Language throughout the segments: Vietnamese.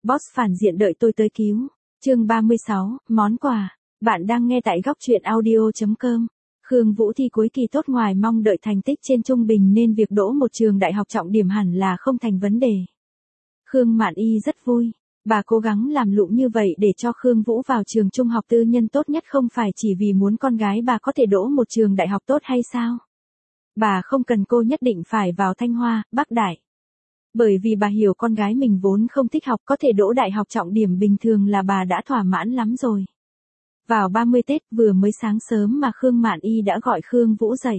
Boss phản diện đợi tôi tới cứu. Chương 36, món quà. Bạn đang nghe tại góc truyện audio.com. Khương Vũ thi cuối kỳ tốt, ngoài mong đợi thành tích trên trung bình nên việc đỗ một trường đại học trọng điểm hẳn là không thành vấn đề. Khương Mạn Y rất vui. Bà cố gắng làm lụng như vậy để cho Khương Vũ vào trường trung học tư nhân tốt nhất không phải chỉ vì muốn con gái bà có thể đỗ một trường đại học tốt hay sao? Bà không cần cô nhất định phải vào Thanh Hoa, Bắc Đại. Bởi vì bà hiểu con gái mình vốn không thích học, có thể đỗ đại học trọng điểm bình thường là bà đã thỏa mãn lắm rồi. Vào 30 Tết vừa mới sáng sớm mà Khương Mạn Y đã gọi Khương Vũ dậy.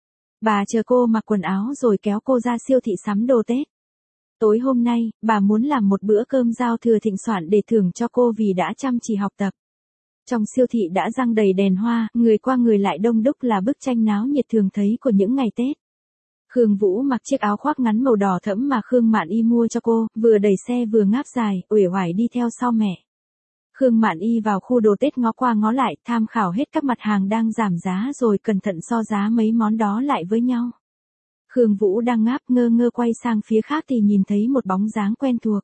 Bà chờ cô mặc quần áo rồi kéo cô ra siêu thị sắm đồ Tết. Tối hôm nay, bà muốn làm một bữa cơm giao thừa thịnh soạn để thưởng cho cô vì đã chăm chỉ học tập. Trong siêu thị đã răng đầy đèn hoa, người qua người lại đông đúc là bức tranh náo nhiệt thường thấy của những ngày Tết. Khương Vũ mặc chiếc áo khoác ngắn màu đỏ thẫm mà Khương Mạn Y mua cho cô, vừa đẩy xe vừa ngáp dài, uể oải đi theo sau mẹ. Khương Mạn Y vào khu đồ Tết ngó qua ngó lại, tham khảo hết các mặt hàng đang giảm giá rồi cẩn thận so giá mấy món đó lại với nhau. Khương Vũ đang ngáp ngơ ngơ quay sang phía khác thì nhìn thấy một bóng dáng quen thuộc.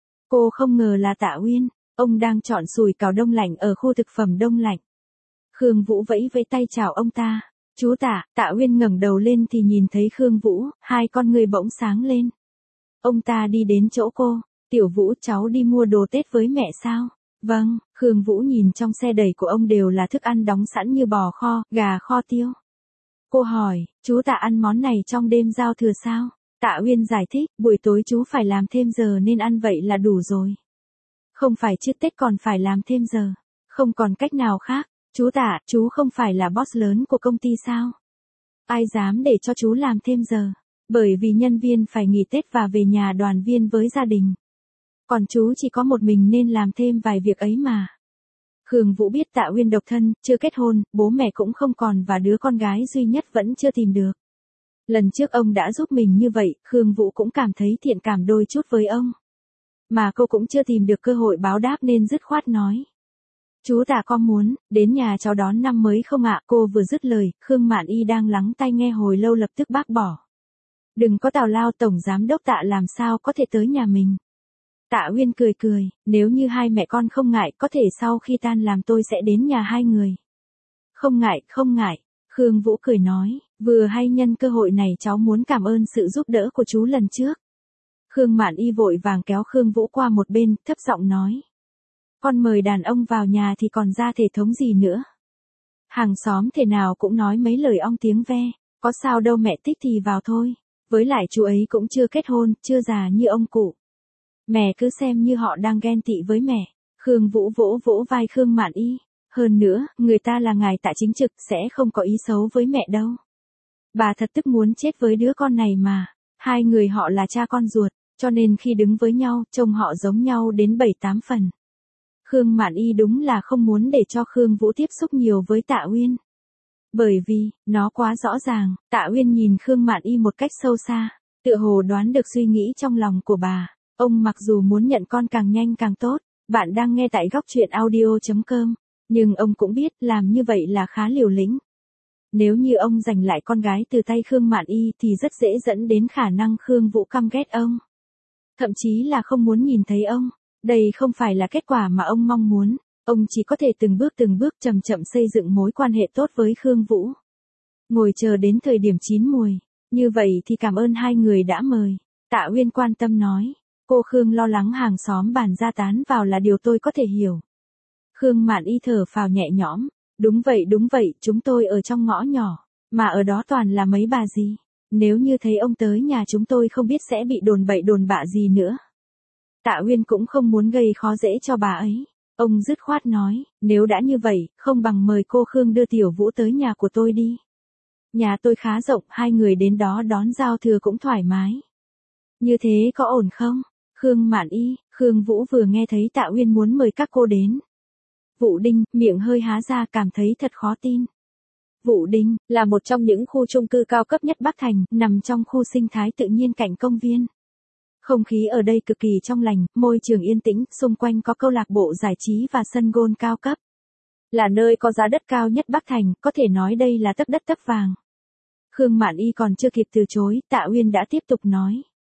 Cô không ngờ là Tạ Uyên, ông đang chọn sủi cảo đông lạnh ở khu thực phẩm đông lạnh. Khương Vũ vẫy vẫy tay chào ông ta. Chú Tạ. Tạ Uyên ngẩng đầu lên thì nhìn thấy Khương Vũ, hai con người bỗng sáng lên. Ông ta đi đến chỗ cô. Tiểu Vũ, cháu đi mua đồ Tết với mẹ sao? Vâng. Khương Vũ nhìn trong xe đẩy của ông đều là thức ăn đóng sẵn như bò kho, gà kho tiêu. Cô hỏi, chú Tạ ăn món này trong đêm giao thừa sao? Tạ Uyên giải thích, buổi tối chú phải làm thêm giờ nên ăn vậy là đủ rồi. Không phải trước Tết còn phải làm thêm giờ. Không còn cách nào khác. Chú Tạ, chú không phải là boss lớn của công ty sao? Ai dám để cho chú làm thêm giờ? Bởi vì nhân viên phải nghỉ Tết và về nhà đoàn viên với gia đình. Còn chú chỉ có một mình nên làm thêm vài việc ấy mà. Khương Vũ biết Tạ Uyên độc thân, chưa kết hôn, bố mẹ cũng không còn và đứa con gái duy nhất vẫn chưa tìm được. Lần trước ông đã giúp mình như vậy, Khương Vũ cũng cảm thấy thiện cảm đôi chút với ông. Mà cô cũng chưa tìm được cơ hội báo đáp nên dứt khoát nói. Chú Tạ có muốn đến nhà cháu đón năm mới không ạ? Cô vừa dứt lời, Khương Mạn Y đang lắng tai nghe hồi lâu lập tức bác bỏ. Đừng có tào lao, tổng giám đốc Tạ làm sao có thể tới nhà mình. Tạ Uyên cười cười, nếu như hai mẹ con không ngại, có thể sau khi tan làm tôi sẽ đến nhà hai người. Không ngại, không ngại. Khương Vũ cười nói, vừa hay nhân cơ hội này cháu muốn cảm ơn sự giúp đỡ của chú lần trước. Khương Mạn Y vội vàng kéo Khương Vũ qua một bên, thấp giọng nói. Con mời đàn ông vào nhà thì còn ra thể thống gì nữa. Hàng xóm thể nào cũng nói mấy lời ong tiếng ve, có sao đâu, mẹ thích thì vào thôi. Với lại chú ấy cũng chưa kết hôn, chưa già như ông cụ. Mẹ cứ xem như họ đang ghen tị với mẹ. Khương Vũ vỗ vỗ vai Khương Mạn Y. Hơn nữa, người ta là ngài Tạ chính trực sẽ không có ý xấu với mẹ đâu. Bà thật tức muốn chết với đứa con này mà. Hai người họ là cha con ruột, cho nên khi đứng với nhau, trông họ giống nhau đến 7-8 phần. Khương Mạn Y đúng là không muốn để cho Khương Vũ tiếp xúc nhiều với Tạ Uyên. Bởi vì, nó quá rõ ràng, Tạ Uyên nhìn Khương Mạn Y một cách sâu xa, tựa hồ đoán được suy nghĩ trong lòng của bà. Ông mặc dù muốn nhận con càng nhanh càng tốt, bạn đang nghe tại góc truyện audio.com, nhưng ông cũng biết làm như vậy là khá liều lĩnh. Nếu như ông giành lại con gái từ tay Khương Mạn Y thì rất dễ dẫn đến khả năng Khương Vũ căm ghét ông. Thậm chí là không muốn nhìn thấy ông. Đây không phải là kết quả mà ông mong muốn, ông chỉ có thể từng bước chậm chậm xây dựng mối quan hệ tốt với Khương Vũ. Ngồi chờ đến thời điểm chín muồi, như vậy thì cảm ơn hai người đã mời. Tạ Uyên quan tâm nói, cô Khương lo lắng hàng xóm bàn ra tán vào là điều tôi có thể hiểu. Khương Mạn Y thở phào nhẹ nhõm, đúng vậy, chúng tôi ở trong ngõ nhỏ, mà ở đó toàn là mấy bà gì. Nếu như thấy ông tới nhà chúng tôi không biết sẽ bị đồn bậy đồn bạ gì nữa. Tạ Uyên cũng không muốn gây khó dễ cho bà ấy. Ông dứt khoát nói, nếu đã như vậy, không bằng mời cô Khương đưa Tiểu Vũ tới nhà của tôi đi. Nhà tôi khá rộng, hai người đến đó đón giao thừa cũng thoải mái. Như thế có ổn không? Khương Mạn Y, Khương Vũ vừa nghe thấy Tạ Uyên muốn mời các cô đến. Vũ Đinh, miệng hơi há ra cảm thấy thật khó tin. Vũ Đinh, là một trong những khu chung cư cao cấp nhất Bắc Thành, nằm trong khu sinh thái tự nhiên cạnh công viên. Không khí ở đây cực kỳ trong lành, môi trường yên tĩnh, xung quanh có câu lạc bộ giải trí và sân golf cao cấp. Là nơi có giá đất cao nhất Bắc Thành, có thể nói đây là tấc đất tấc vàng. Khương Mạn Y còn chưa kịp từ chối, Tạ Uyên đã tiếp tục nói.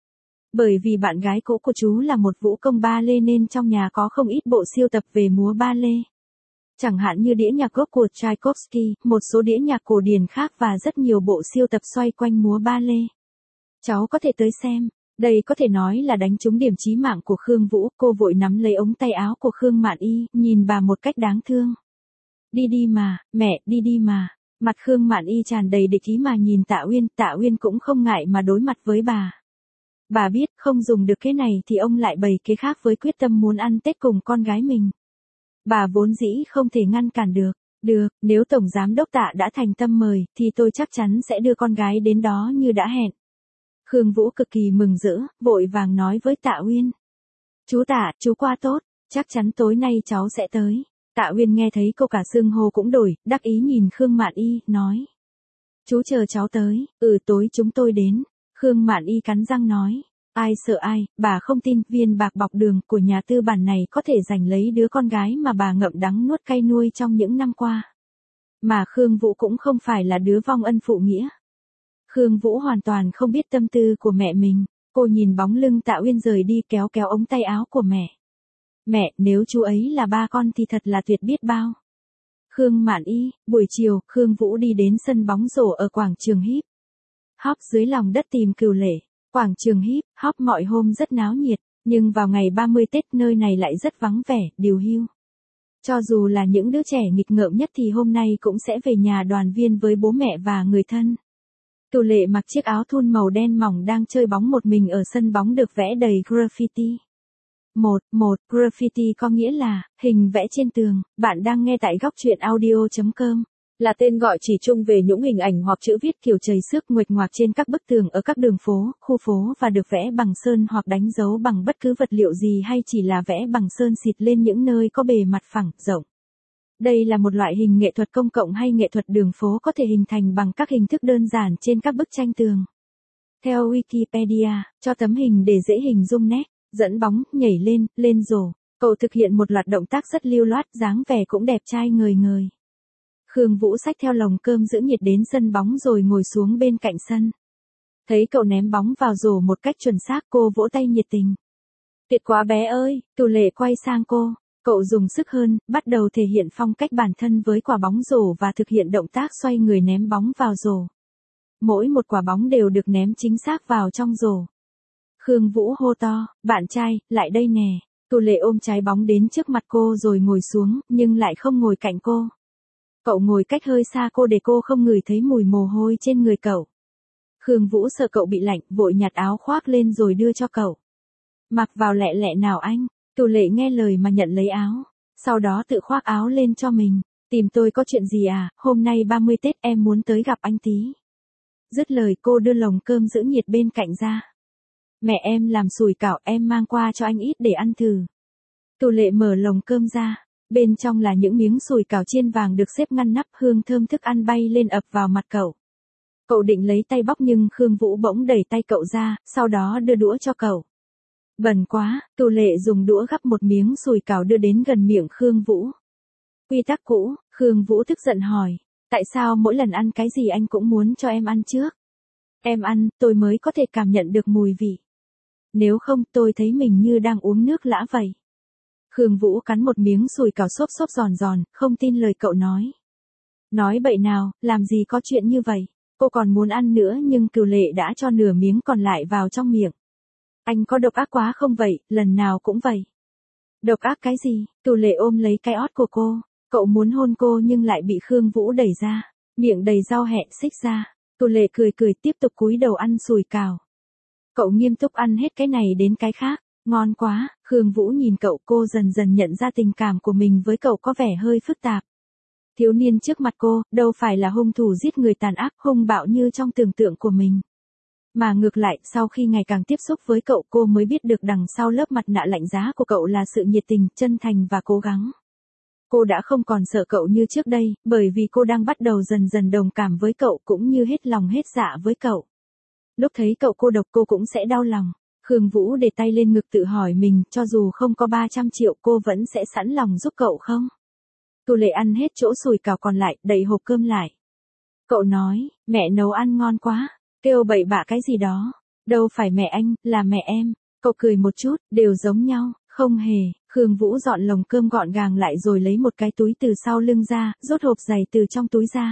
Bởi vì bạn gái cũ của chú là một vũ công ba lê nên trong nhà có không ít bộ sưu tập về múa ba lê. Chẳng hạn như đĩa nhạc gốc của Tchaikovsky, một số đĩa nhạc cổ điển khác và rất nhiều bộ sưu tập xoay quanh múa ba lê. Cháu có thể tới xem. Đây có thể nói là đánh trúng điểm chí mạng của Khương Vũ, cô vội nắm lấy ống tay áo của Khương Mạn Y, nhìn bà một cách đáng thương. Đi đi mà, mẹ, đi đi mà. Mặt Khương Mạn Y tràn đầy địch ý mà nhìn Tạ Uyên cũng không ngại mà đối mặt với bà. Bà biết không dùng được cái này thì ông lại bày kế khác với quyết tâm muốn ăn Tết cùng con gái mình. Bà vốn dĩ không thể ngăn cản được. Được, nếu Tổng Giám Đốc Tạ đã thành tâm mời, thì tôi chắc chắn sẽ đưa con gái đến đó như đã hẹn. Khương Vũ cực kỳ mừng rỡ, vội vàng nói với Tạ Uyên. Chú Tạ, chú qua tốt, chắc chắn tối nay cháu sẽ tới. Tạ Uyên nghe thấy cô cả xưng hô cũng đổi, đắc ý nhìn Khương Mạn Y, nói. Chú chờ cháu tới, tối chúng tôi đến. Khương Mạn Y cắn răng nói. Ai sợ ai, bà không tin viên bạc bọc đường của nhà tư bản này có thể giành lấy đứa con gái mà bà ngậm đắng nuốt cay nuôi trong những năm qua. Mà Khương Vũ cũng không phải là đứa vong ân phụ nghĩa. Khương Vũ hoàn toàn không biết tâm tư của mẹ mình, cô nhìn bóng lưng Tạ Uyên rời đi kéo kéo ống tay áo của mẹ. Mẹ, nếu chú ấy là ba con thì thật là tuyệt biết bao. Khương Mạn Y, buổi chiều, Khương Vũ đi đến sân bóng rổ ở quảng trường Hip Hop dưới lòng đất tìm Cửu Lệ. Quảng trường Hip Hop mọi hôm rất náo nhiệt, nhưng vào ngày 30 Tết nơi này lại rất vắng vẻ, điều hưu. Cho dù là những đứa trẻ nghịch ngợm nhất thì hôm nay cũng sẽ về nhà đoàn viên với bố mẹ và người thân. Cửu Lệ mặc chiếc áo thun màu đen mỏng đang chơi bóng một mình ở sân bóng được vẽ đầy graffiti. Một graffiti có nghĩa là hình vẽ trên tường. Bạn đang nghe tại góc truyện audio.com. Là tên gọi chỉ chung về những hình ảnh hoặc chữ viết kiểu chầy xước nguệch ngoạc trên các bức tường ở các đường phố, khu phố và được vẽ bằng sơn hoặc đánh dấu bằng bất cứ vật liệu gì hay chỉ là vẽ bằng sơn xịt lên những nơi có bề mặt phẳng, rộng. Đây là một loại hình nghệ thuật công cộng hay nghệ thuật đường phố có thể hình thành bằng các hình thức đơn giản trên các bức tranh tường. Theo Wikipedia, cho tấm hình để dễ hình dung nét, dẫn bóng, nhảy lên rổ. Cậu thực hiện một loạt động tác rất lưu loát, dáng vẻ cũng đẹp trai ngời ngời. Khương Vũ xách theo lồng cơm giữ nhiệt đến sân bóng rồi ngồi xuống bên cạnh sân. Thấy cậu ném bóng vào rổ một cách chuẩn xác, cô vỗ tay nhiệt tình. Tuyệt quá bé ơi, Cửu Lệ quay sang cô. Cậu dùng sức hơn, bắt đầu thể hiện phong cách bản thân với quả bóng rổ và thực hiện động tác xoay người ném bóng vào rổ. Mỗi một quả bóng đều được ném chính xác vào trong rổ. Khương Vũ hô to, bạn trai, lại đây nè. Cửu Lệ ôm trái bóng đến trước mặt cô rồi ngồi xuống, nhưng lại không ngồi cạnh cô. Cậu ngồi cách hơi xa cô để cô không ngửi thấy mùi mồ hôi trên người cậu. Khương Vũ sợ cậu bị lạnh, vội nhặt áo khoác lên rồi đưa cho cậu. Mặc vào lẹ lẹ nào anh. Cửu Lệ nghe lời mà nhận lấy áo. Sau đó tự khoác áo lên cho mình. Tìm tôi có chuyện gì à, hôm nay 30 Tết em muốn tới gặp anh tí. Dứt lời cô đưa lồng cơm giữ nhiệt bên cạnh ra. Mẹ em làm sủi cảo, em mang qua cho anh ít để ăn thử. Cửu Lệ mở lồng cơm ra. Bên trong là những miếng sủi cảo chiên vàng được xếp ngăn nắp, hương thơm thức ăn bay lên ập vào mặt cậu. Cậu định lấy tay bóc nhưng Khương Vũ bỗng đẩy tay cậu ra, sau đó đưa đũa cho cậu. Bẩn quá, Cửu Lệ dùng đũa gắp một miếng sủi cảo đưa đến gần miệng Khương Vũ. Quy tắc cũ, Khương Vũ tức giận hỏi. Tại sao mỗi lần ăn cái gì anh cũng muốn cho em ăn trước? Em ăn, tôi mới có thể cảm nhận được mùi vị. Nếu không, tôi thấy mình như đang uống nước lã vậy. Khương Vũ cắn một miếng sủi cảo xốp xốp giòn giòn, không tin lời cậu nói. Nói bậy nào, làm gì có chuyện như vậy. Cô còn muốn ăn nữa nhưng Cửu Lệ đã cho nửa miếng còn lại vào trong miệng. Anh có độc ác quá không vậy, lần nào cũng vậy. Độc ác cái gì? Cửu Lệ ôm lấy cái ót của cô. Cậu muốn hôn cô nhưng lại bị Khương Vũ đẩy ra. Miệng đầy rau hẹ xích ra. Cửu Lệ cười cười tiếp tục cúi đầu ăn sủi cảo. Cậu nghiêm túc ăn hết cái này đến cái khác. Ngon quá, Khương Vũ nhìn cậu, cô dần dần nhận ra tình cảm của mình với cậu có vẻ hơi phức tạp. Thiếu niên trước mặt cô, đâu phải là hung thủ giết người tàn ác, hung bạo như trong tưởng tượng của mình. Mà ngược lại, sau khi ngày càng tiếp xúc với cậu, cô mới biết được đằng sau lớp mặt nạ lạnh giá của cậu là sự nhiệt tình, chân thành và cố gắng. Cô đã không còn sợ cậu như trước đây, bởi vì cô đang bắt đầu dần dần đồng cảm với cậu cũng như hết lòng hết dạ với cậu. Lúc thấy cậu cô độc cô cũng sẽ đau lòng. Khương Vũ để tay lên ngực tự hỏi mình, cho dù không có 300 triệu cô vẫn sẽ sẵn lòng giúp cậu không? Cửu Lệ ăn hết chỗ sủi cảo còn lại, đậy hộp cơm lại. Cậu nói, mẹ nấu ăn ngon quá, kêu bậy bạ cái gì đó. Đâu phải mẹ anh, là mẹ em. Cậu cười một chút, đều giống nhau, không hề. Khương Vũ dọn lồng cơm gọn gàng lại rồi lấy một cái túi từ sau lưng ra, rút hộp giày từ trong túi ra.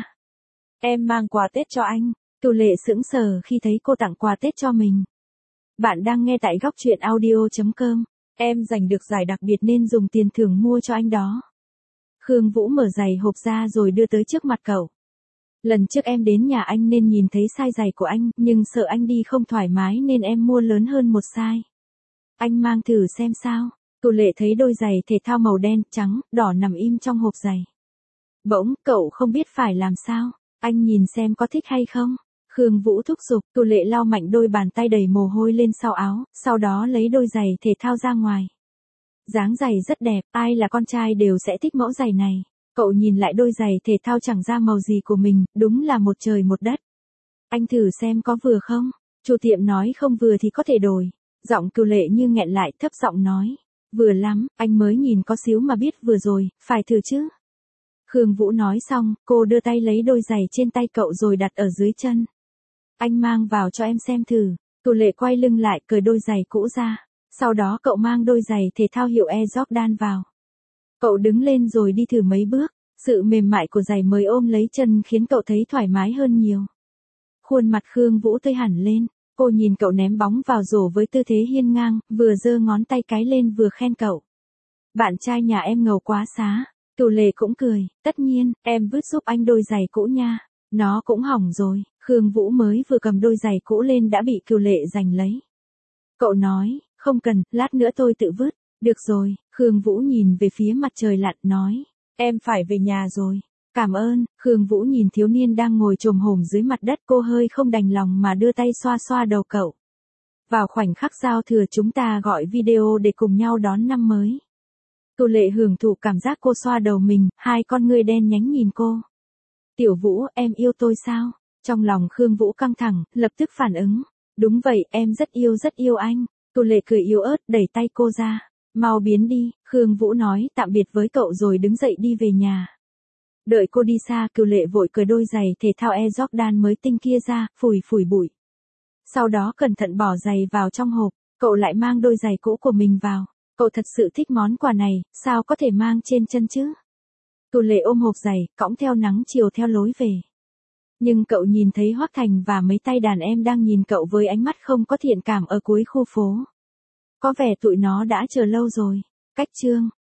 Em mang quà Tết cho anh. Cựu Lệ sững sờ khi thấy cô tặng quà Tết cho mình. Bạn đang nghe tại góc truyện audio.com. Em giành được giải đặc biệt nên dùng tiền thưởng mua cho anh đó. Khương Vũ mở giày hộp ra rồi đưa tới trước mặt cậu. Lần trước em đến nhà anh nên nhìn thấy size giày của anh, nhưng sợ anh đi không thoải mái nên em mua lớn hơn một size. Anh mang thử xem sao. Cựu Lệ thấy đôi giày thể thao màu đen, trắng, đỏ nằm im trong hộp giày. Bỗng, cậu không biết phải làm sao. Anh nhìn xem có thích hay không. Khương Vũ thúc giục, Cựu Lệ lau mạnh đôi bàn tay đầy mồ hôi lên sau áo, sau đó lấy đôi giày thể thao ra ngoài. Dáng giày rất đẹp, ai là con trai đều sẽ thích mẫu giày này. Cậu nhìn lại đôi giày thể thao chẳng ra màu gì của mình, đúng là một trời một đất. Anh thử xem có vừa không? Chủ tiệm nói không vừa thì có thể đổi. Giọng Cựu Lệ như nghẹn lại, thấp giọng nói. Vừa lắm, anh mới nhìn có xíu mà biết vừa rồi, phải thử chứ. Khương Vũ nói xong, cô đưa tay lấy đôi giày trên tay cậu rồi đặt ở dưới chân. Anh mang vào cho em xem thử. Cựu Lệ quay lưng lại, cởi đôi giày cũ ra. Sau đó cậu mang đôi giày thể thao hiệu Air Jordan vào. Cậu đứng lên rồi đi thử mấy bước. Sự mềm mại của giày mới ôm lấy chân khiến cậu thấy thoải mái hơn nhiều. Khuôn mặt Khương Vũ tươi hẳn lên. Cô nhìn cậu ném bóng vào rổ với tư thế hiên ngang, vừa giơ ngón tay cái lên vừa khen cậu. Bạn trai nhà em ngầu quá xá. Cựu Lệ cũng cười, tất nhiên, em vứt giúp anh đôi giày cũ nha. Nó cũng hỏng rồi. Khương Vũ mới vừa cầm đôi giày cũ lên đã bị Cựu Lệ giành lấy. Cậu nói, không cần, lát nữa tôi tự vứt. Được rồi. Khương Vũ nhìn về phía mặt trời lặn nói. Em phải về nhà rồi. Cảm ơn. Khương Vũ nhìn thiếu niên đang ngồi chồm hổm dưới mặt đất, cô hơi không đành lòng mà đưa tay xoa xoa đầu cậu. Vào khoảnh khắc giao thừa chúng ta gọi video để cùng nhau đón năm mới. Cựu Lệ hưởng thụ cảm giác cô xoa đầu mình, hai con ngươi đen nhánh nhìn cô. Tiểu Vũ, em yêu tôi sao? Trong lòng Khương Vũ căng thẳng, lập tức phản ứng. Đúng vậy, em rất yêu anh. Cựu Lệ cười yếu ớt, đẩy tay cô ra. Mau biến đi. Khương Vũ nói tạm biệt với cậu rồi đứng dậy đi về nhà. Đợi cô đi xa, Cựu Lệ vội cởi đôi giày thể thao Air Jordan mới tinh kia ra, phủi bụi. Sau đó cẩn thận bỏ giày vào trong hộp, cậu lại mang đôi giày cũ của mình vào. Cậu thật sự thích món quà này, sao có thể mang trên chân chứ? Cựu Lệ ôm hộp giày, cõng theo nắng chiều theo lối về. Nhưng cậu nhìn thấy Hoắc Thành và mấy tay đàn em đang nhìn cậu với ánh mắt không có thiện cảm ở cuối khu phố. Có vẻ tụi nó đã chờ lâu rồi. Cách chương